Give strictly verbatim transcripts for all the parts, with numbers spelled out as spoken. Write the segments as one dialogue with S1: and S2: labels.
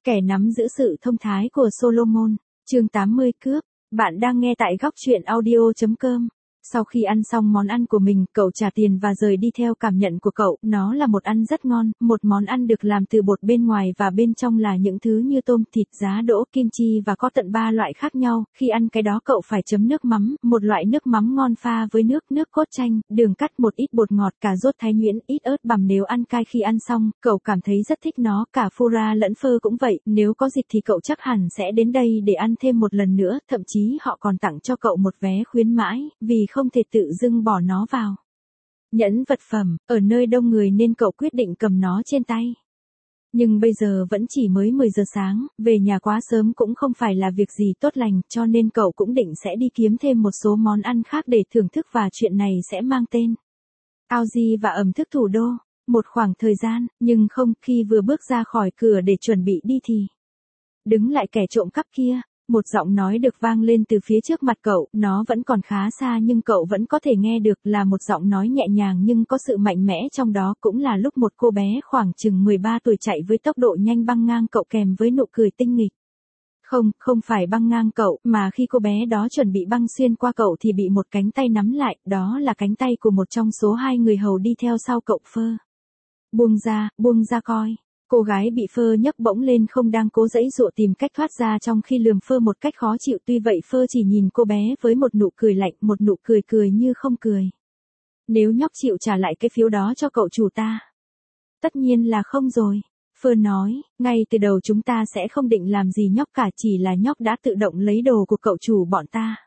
S1: Kẻ nắm giữ sự thông thái của Solomon, chương tám mươi cướp. Bạn đang nghe tại góc truyện audio chấm com. Sau khi ăn xong món ăn của mình, cậu trả tiền và rời đi theo cảm nhận của cậu. Nó là một ăn rất ngon, một món ăn được làm từ bột bên ngoài và bên trong là những thứ như tôm, thịt, giá đỗ, kim chi và có tận ba loại khác nhau. Khi ăn cái đó cậu phải chấm nước mắm, một loại nước mắm ngon pha với nước, nước cốt chanh, đường cắt, một ít bột ngọt, cà rốt thái nhuyễn, ít ớt bằm. Nếu ăn cay khi ăn xong, cậu cảm thấy rất thích nó, cả Fura lẫn phơ cũng vậy. Nếu có dịp thì cậu chắc hẳn sẽ đến đây để ăn thêm một lần nữa, thậm chí họ còn tặng cho cậu một vé khuyến mãi, vì không thể tự dưng bỏ nó vào nhẫn vật phẩm, ở nơi đông người nên cậu quyết định cầm nó trên tay. Nhưng bây giờ vẫn chỉ mới mười giờ sáng, về nhà quá sớm cũng không phải là việc gì tốt lành, cho nên cậu cũng định sẽ đi kiếm thêm một số món ăn khác để thưởng thức và chuyện này sẽ mang tên Aoji và ẩm thức thủ đô. Một khoảng thời gian, nhưng không, khi vừa bước ra khỏi cửa để chuẩn bị đi thì đứng lại kẻ trộm cắp kia. Một giọng nói được vang lên từ phía trước mặt cậu, nó vẫn còn khá xa nhưng cậu vẫn có thể nghe được, là một giọng nói nhẹ nhàng nhưng có sự mạnh mẽ trong đó. Cũng là lúc một cô bé khoảng chừng mười ba tuổi chạy với tốc độ nhanh băng ngang cậu kèm với nụ cười tinh nghịch. Không, không phải băng ngang cậu, mà khi cô bé đó chuẩn bị băng xuyên qua cậu thì bị một cánh tay nắm lại, đó là cánh tay của một trong số hai người hầu đi theo sau cậu. Phơ. Buông ra, buông ra coi. Cô gái bị Phơ nhấc bỗng lên không đang cố giãy giụa tìm cách thoát ra trong khi lườm Phơ một cách khó chịu. Tuy vậy Phơ chỉ nhìn cô bé với một nụ cười lạnh, một nụ cười cười như không cười. Nếu nhóc chịu trả lại cái phiếu đó cho cậu chủ ta. Tất nhiên là không rồi. Phơ nói, ngay từ đầu chúng ta sẽ không định làm gì nhóc cả, chỉ là nhóc đã tự động lấy đồ của cậu chủ bọn ta.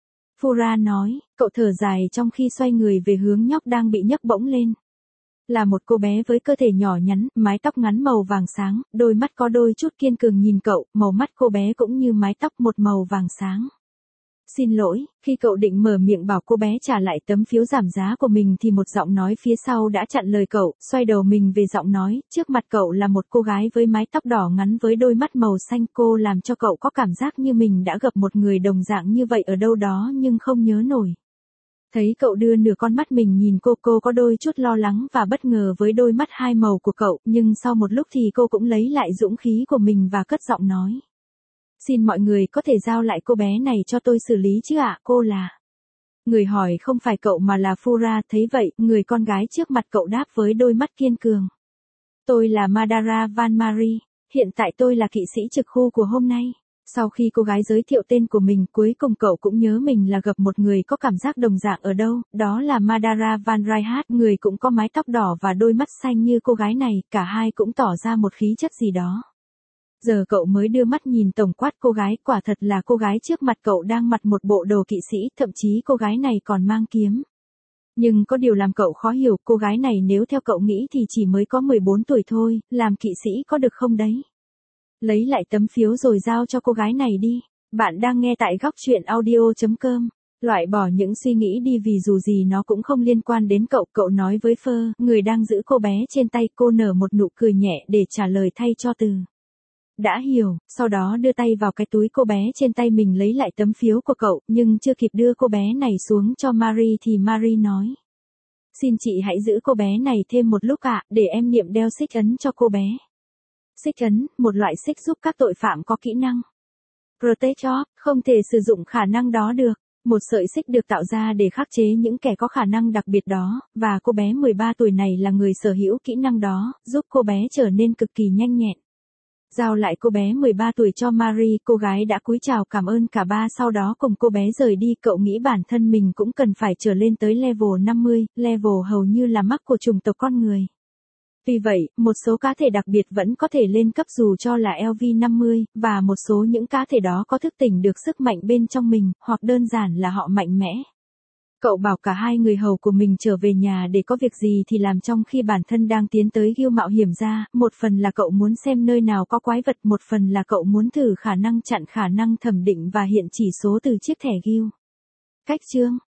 S1: Fura nói, cậu thở dài trong khi xoay người về hướng nhóc đang bị nhấc bỗng lên. Là một cô bé với cơ thể nhỏ nhắn, mái tóc ngắn màu vàng sáng, đôi mắt có đôi chút kiên cường nhìn cậu, màu mắt cô bé cũng như mái tóc một màu vàng sáng. Xin lỗi, khi cậu định mở miệng bảo cô bé trả lại tấm phiếu giảm giá của mình thì một giọng nói phía sau đã chặn lời cậu. Xoay đầu mình về giọng nói, trước mặt cậu là một cô gái với mái tóc đỏ ngắn với đôi mắt màu xanh. Cô làm cho cậu có cảm giác như mình đã gặp một người đồng dạng như vậy ở đâu đó nhưng không nhớ nổi. Thấy cậu đưa nửa con mắt mình nhìn cô, cô có đôi chút lo lắng và bất ngờ với đôi mắt hai màu của cậu, nhưng sau một lúc thì cô cũng lấy lại dũng khí của mình và cất giọng nói. Xin mọi người có thể giao lại cô bé này cho tôi xử lý chứ ạ, cô là... Người hỏi không phải cậu mà là Fura. Thấy vậy, người con gái trước mặt cậu đáp với đôi mắt kiên cường. Tôi là Madara Van Marie, hiện tại tôi là kỵ sĩ trực khu của hôm nay. Sau khi cô gái giới thiệu tên của mình, cuối cùng cậu cũng nhớ mình là gặp một người có cảm giác đồng dạng ở đâu, đó là Madara Van Reinhardt, người cũng có mái tóc đỏ và đôi mắt xanh như cô gái này, cả hai cũng tỏ ra một khí chất gì đó. Giờ cậu mới đưa mắt nhìn tổng quát cô gái, quả thật là cô gái trước mặt cậu đang mặc một bộ đồ kỵ sĩ, thậm chí cô gái này còn mang kiếm. Nhưng có điều làm cậu khó hiểu, cô gái này nếu theo cậu nghĩ thì chỉ mới có mười bốn tuổi thôi, làm kỵ sĩ có được không đấy? Lấy lại tấm phiếu rồi giao cho cô gái này đi. Bạn đang nghe tại góc truyện audio chấm com. Loại bỏ những suy nghĩ đi vì dù gì nó cũng không liên quan đến cậu. Cậu nói với Phơ, người đang giữ cô bé trên tay. Cô nở một nụ cười nhẹ để trả lời thay cho từ đã hiểu, sau đó đưa tay vào cái túi cô bé trên tay mình lấy lại tấm phiếu của cậu, nhưng chưa kịp đưa cô bé này xuống cho Marie thì Marie nói. Xin chị hãy giữ cô bé này thêm một lúc ạ, để em niệm đeo xích ấn cho cô bé. Xích ấn, một loại xích giúp các tội phạm có kỹ năng Protect Job, không thể sử dụng khả năng đó được. Một sợi xích được tạo ra để khắc chế những kẻ có khả năng đặc biệt đó, và cô bé mười ba tuổi này là người sở hữu kỹ năng đó, giúp cô bé trở nên cực kỳ nhanh nhẹn. Giao lại cô bé mười ba tuổi cho Marie, cô gái đã cúi chào cảm ơn cả ba, sau đó cùng cô bé rời đi. Cậu nghĩ bản thân mình cũng cần phải trở lên tới level năm mươi, level hầu như là mắc của chủng tộc con người. Vì vậy, một số cá thể đặc biệt vẫn có thể lên cấp dù cho là L V năm mươi, và một số những cá thể đó có thức tỉnh được sức mạnh bên trong mình, hoặc đơn giản là họ mạnh mẽ. Cậu bảo cả hai người hầu của mình trở về nhà để có việc gì thì làm trong khi bản thân đang tiến tới Guild mạo hiểm ra, một phần là cậu muốn xem nơi nào có quái vật, một phần là cậu muốn thử khả năng chặn khả năng thẩm định và hiện chỉ số từ chiếc thẻ Guild. Cách chương